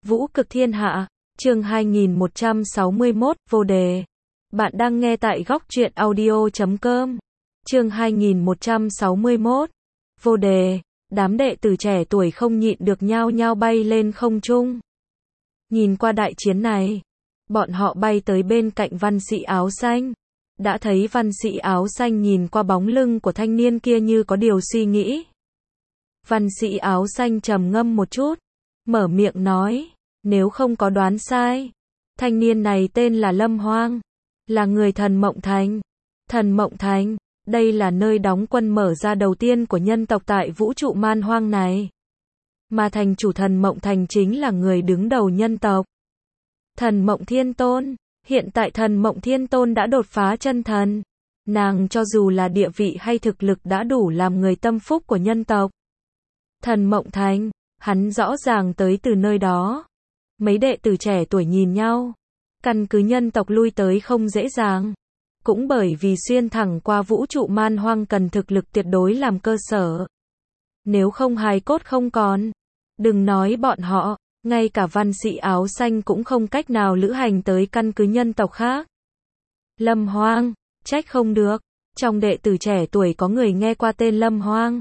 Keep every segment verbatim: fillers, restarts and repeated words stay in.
Vũ cực thiên hạ, chương hai nghìn một trăm sáu mươi mốt, vô đề. Bạn đang nghe tại góc truyện audio chấm com. Chương hai nghìn một trăm sáu mươi mốt, vô đề. Đám đệ tử trẻ tuổi không nhịn được nhao nhao bay lên không trung. Nhìn qua đại chiến này, bọn họ bay tới bên cạnh văn sĩ áo xanh. Đã thấy văn sĩ áo xanh nhìn qua bóng lưng của thanh niên kia như có điều suy nghĩ. Văn sĩ áo xanh trầm ngâm một chút, mở miệng nói, nếu không có đoán sai, thanh niên này tên là Lâm Hoang, là người Thần Mộng Thành. Thần Mộng Thành, đây là nơi đóng quân mở ra đầu tiên của nhân tộc tại vũ trụ man hoang này. Mà thành chủ Thần Mộng Thành chính là người đứng đầu nhân tộc. Thần Mộng Thiên Tôn, hiện tại Thần Mộng Thiên Tôn đã đột phá chân thần. Nàng cho dù là địa vị hay thực lực đã đủ làm người tâm phúc của nhân tộc. Thần Mộng Thành, hắn rõ ràng tới từ nơi đó. Mấy đệ tử trẻ tuổi nhìn nhau. Căn cứ nhân tộc lui tới không dễ dàng. Cũng bởi vì xuyên thẳng qua vũ trụ man hoang cần thực lực tuyệt đối làm cơ sở. Nếu không hài cốt không còn. Đừng nói bọn họ, ngay cả văn sĩ áo xanh cũng không cách nào lữ hành tới căn cứ nhân tộc khác. Lâm Hoang, trách không được. Trong đệ tử trẻ tuổi có người nghe qua tên Lâm Hoang.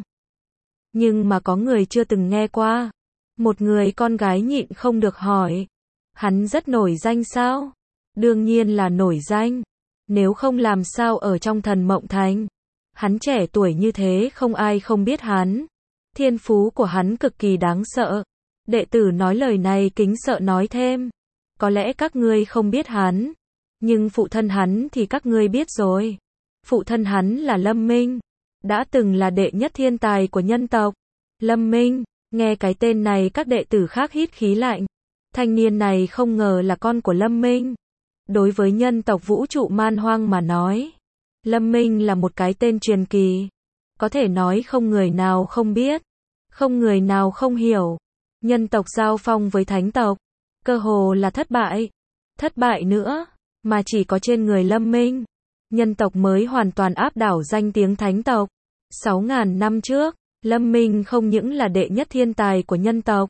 Nhưng mà có người chưa từng nghe qua. Một người con gái nhịn không được hỏi. Hắn rất nổi danh sao? Đương nhiên là nổi danh. Nếu không làm sao ở trong Thần Mộng Thành. Hắn trẻ tuổi như thế không ai không biết hắn. Thiên phú của hắn cực kỳ đáng sợ. Đệ tử nói lời này kính sợ nói thêm. Có lẽ các ngươi không biết hắn. Nhưng phụ thân hắn thì các ngươi biết rồi. Phụ thân hắn là Lâm Minh. Đã từng là đệ nhất thiên tài của nhân tộc. Lâm Minh, nghe cái tên này các đệ tử khác hít khí lạnh. Thanh niên này không ngờ là con của Lâm Minh. Đối với nhân tộc vũ trụ man hoang mà nói, Lâm Minh là một cái tên truyền kỳ. Có thể nói không người nào không biết, không người nào không hiểu. Nhân tộc giao phong với thánh tộc, cơ hồ là thất bại. Thất bại nữa, mà chỉ có trên người Lâm Minh, nhân tộc mới hoàn toàn áp đảo danh tiếng thánh tộc. Sáu ngàn năm trước, Lâm Minh không những là đệ nhất thiên tài của nhân tộc,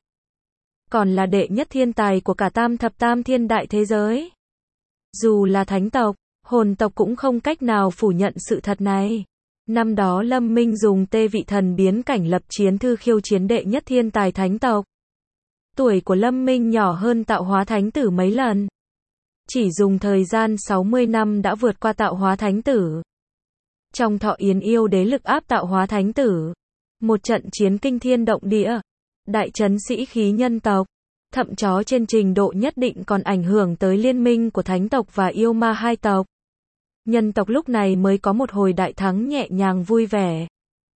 còn là đệ nhất thiên tài của cả tam thập tam thiên đại thế giới. Dù là thánh tộc, hồn tộc cũng không cách nào phủ nhận sự thật này. Năm đó Lâm Minh dùng tê vị thần biến cảnh lập chiến thư khiêu chiến đệ nhất thiên tài thánh tộc. Tuổi của Lâm Minh nhỏ hơn tạo hóa thánh tử mấy lần. Chỉ dùng thời gian sáu mươi năm đã vượt qua tạo hóa thánh tử. Trong thọ yến yêu đế lực áp tạo hóa thánh tử. Một trận chiến kinh thiên động địa. Đại trấn sĩ khí nhân tộc. Thậm chó trên trình độ nhất định còn ảnh hưởng tới liên minh của thánh tộc và yêu ma hai tộc. Nhân tộc lúc này mới có một hồi đại thắng nhẹ nhàng vui vẻ.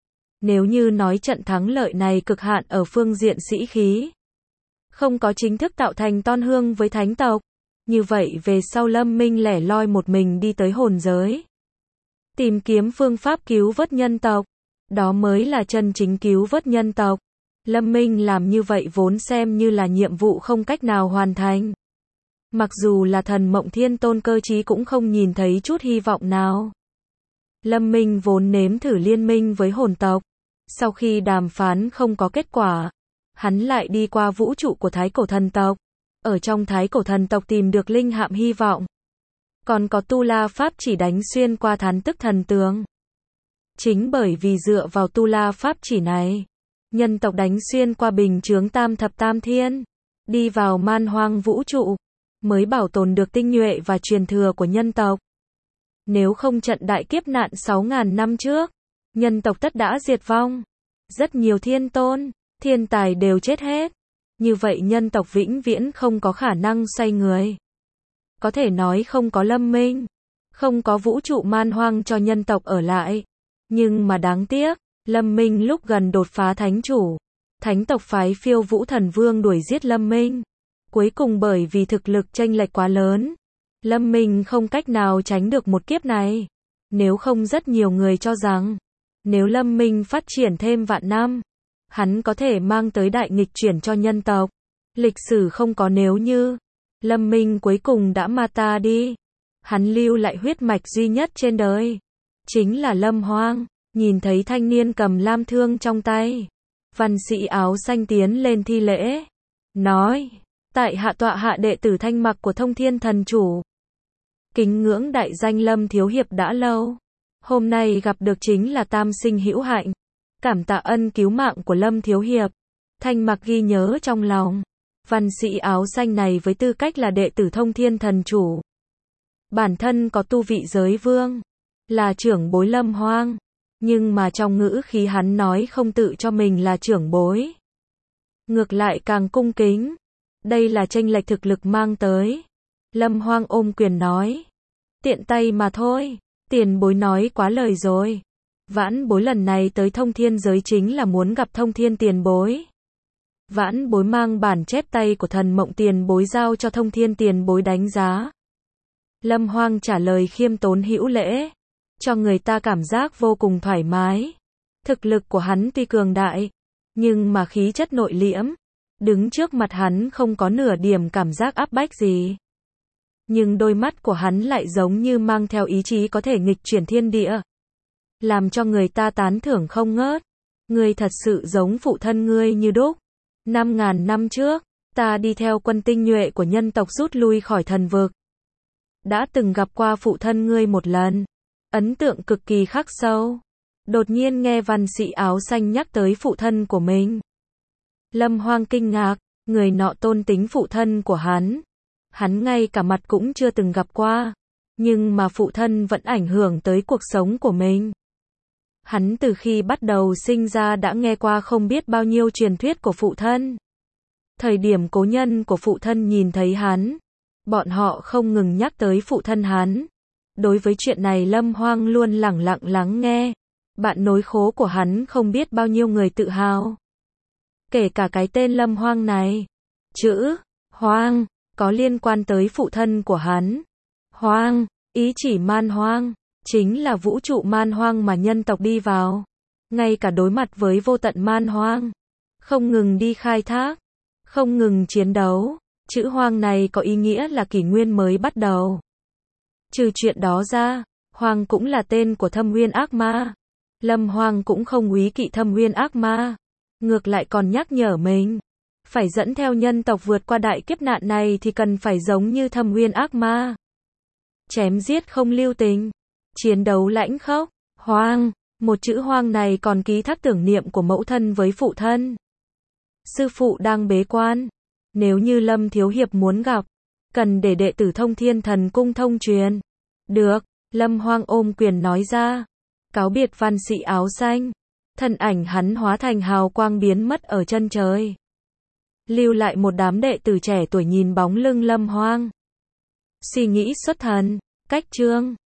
Nếu như nói trận thắng lợi này cực hạn ở phương diện sĩ khí, không có chính thức tạo thành ton hương với thánh tộc, như vậy về sau Lâm Minh lẻ loi một mình đi tới hồn giới. Tìm kiếm phương pháp cứu vớt nhân tộc. Đó mới là chân chính cứu vớt nhân tộc. Lâm Minh làm như vậy vốn xem như là nhiệm vụ không cách nào hoàn thành. Mặc dù là Thần Mộng Thiên Tôn cơ trí cũng không nhìn thấy chút hy vọng nào. Lâm Minh vốn nếm thử liên minh với hồn tộc. Sau khi đàm phán không có kết quả, hắn lại đi qua vũ trụ của Thái Cổ Thần tộc. Ở trong Thái Cổ Thần tộc tìm được linh hạm hy vọng. Còn có tu la pháp chỉ đánh xuyên qua thán tức thần tường. Chính bởi vì dựa vào tu la pháp chỉ này, nhân tộc đánh xuyên qua bình chướng tam thập tam thiên, đi vào man hoang vũ trụ, mới bảo tồn được tinh nhuệ và truyền thừa của nhân tộc. Nếu không trận đại kiếp nạn sáu ngàn năm trước, nhân tộc tất đã diệt vong. Rất nhiều thiên tôn, thiên tài đều chết hết. Như vậy nhân tộc vĩnh viễn không có khả năng xoay người. Có thể nói không có Lâm Minh, không có vũ trụ man hoang cho nhân tộc ở lại. Nhưng mà đáng tiếc, Lâm Minh lúc gần đột phá thánh chủ, thánh tộc phái Phiêu Vũ Thần Vương đuổi giết Lâm Minh. Cuối cùng bởi vì thực lực chênh lệch quá lớn, Lâm Minh không cách nào tránh được một kiếp này. Nếu không rất nhiều người cho rằng, nếu Lâm Minh phát triển thêm vạn năm, hắn có thể mang tới đại nghịch chuyển cho nhân tộc. Lịch sử không có nếu như. Lâm Minh cuối cùng đã ma ta đi. Hắn lưu lại huyết mạch duy nhất trên đời, chính là Lâm Hoang. Nhìn thấy thanh niên cầm lam thương trong tay, văn sĩ áo xanh tiến lên thi lễ, nói, Tại hạ tọa hạ đệ tử Thanh Mặc của Thông Thiên Thần Chủ. Kính ngưỡng đại danh Lâm Thiếu Hiệp đã lâu. Hôm nay gặp được chính là tam sinh hữu hạnh. Cảm tạ ân cứu mạng của Lâm Thiếu Hiệp. Thanh Mặc ghi nhớ trong lòng. Văn sĩ áo xanh này với tư cách là đệ tử Thông Thiên Thần Chủ. Bản thân có tu vị giới vương. Là trưởng bối Lâm Hoang. Nhưng mà trong ngữ khí hắn nói không tự cho mình là trưởng bối. Ngược lại càng cung kính. Đây là chênh lệch thực lực mang tới. Lâm Hoang ôm quyền nói. Tiện tay mà thôi. Tiền bối nói quá lời rồi. Vãn bối lần này tới Thông Thiên giới chính là muốn gặp Thông Thiên tiền bối. Vãn bối mang bản chép tay của Thần Mộng tiền bối giao cho Thông Thiên tiền bối đánh giá. Lâm Hoang trả lời khiêm tốn hữu lễ. Cho người ta cảm giác vô cùng thoải mái. Thực lực của hắn tuy cường đại. Nhưng mà khí chất nội liễm. Đứng trước mặt hắn không có nửa điểm cảm giác áp bách gì. Nhưng đôi mắt của hắn lại giống như mang theo ý chí có thể nghịch chuyển thiên địa. Làm cho người ta tán thưởng không ngớt. Ngươi thật sự giống phụ thân ngươi như đúc. Năm ngàn năm trước, ta đi theo quân tinh nhuệ của nhân tộc rút lui khỏi thần vực. Đã từng gặp qua phụ thân ngươi một lần. Ấn tượng cực kỳ khắc sâu. Đột nhiên nghe văn sĩ áo xanh nhắc tới phụ thân của mình. Lâm Hoang kinh ngạc, người nọ tôn tính phụ thân của hắn. Hắn ngay cả mặt cũng chưa từng gặp qua. Nhưng mà phụ thân vẫn ảnh hưởng tới cuộc sống của mình. Hắn từ khi bắt đầu sinh ra đã nghe qua không biết bao nhiêu truyền thuyết của phụ thân. Thời điểm cố nhân của phụ thân nhìn thấy hắn, bọn họ không ngừng nhắc tới phụ thân hắn. Đối với chuyện này Lâm Hoang luôn lẳng lặng lắng nghe. Bạn nối khố của hắn không biết bao nhiêu người tự hào. Kể cả cái tên Lâm Hoang này. Chữ Hoang có liên quan tới phụ thân của hắn. Hoang, ý chỉ man hoang, chính là vũ trụ man hoang mà nhân tộc đi vào. Ngay cả đối mặt với vô tận man hoang, không ngừng đi khai thác, không ngừng chiến đấu. Chữ Hoang này có ý nghĩa là kỷ nguyên mới bắt đầu. Trừ chuyện đó ra, Hoang cũng là tên của Thâm Nguyên ác ma. Lâm Hoang cũng không úy kỵ Thâm Nguyên ác ma. Ngược lại còn nhắc nhở mình. Phải dẫn theo nhân tộc vượt qua đại kiếp nạn này thì cần phải giống như Thâm Nguyên ác ma. Chém giết không lưu tình. Chiến đấu lãnh khốc. Hoang. Một chữ Hoang này còn ký thác tưởng niệm của mẫu thân với phụ thân. Sư phụ đang bế quan. Nếu như Lâm Thiếu Hiệp muốn gặp, cần để đệ tử Thông Thiên Thần Cung thông truyền. Được. Lâm Hoang ôm quyền nói ra. Cáo biệt văn sĩ áo xanh. Thân ảnh hắn hóa thành hào quang biến mất ở chân trời. Lưu lại một đám đệ tử trẻ tuổi nhìn bóng lưng Lâm Hoang. Suy nghĩ xuất thần, cách chương.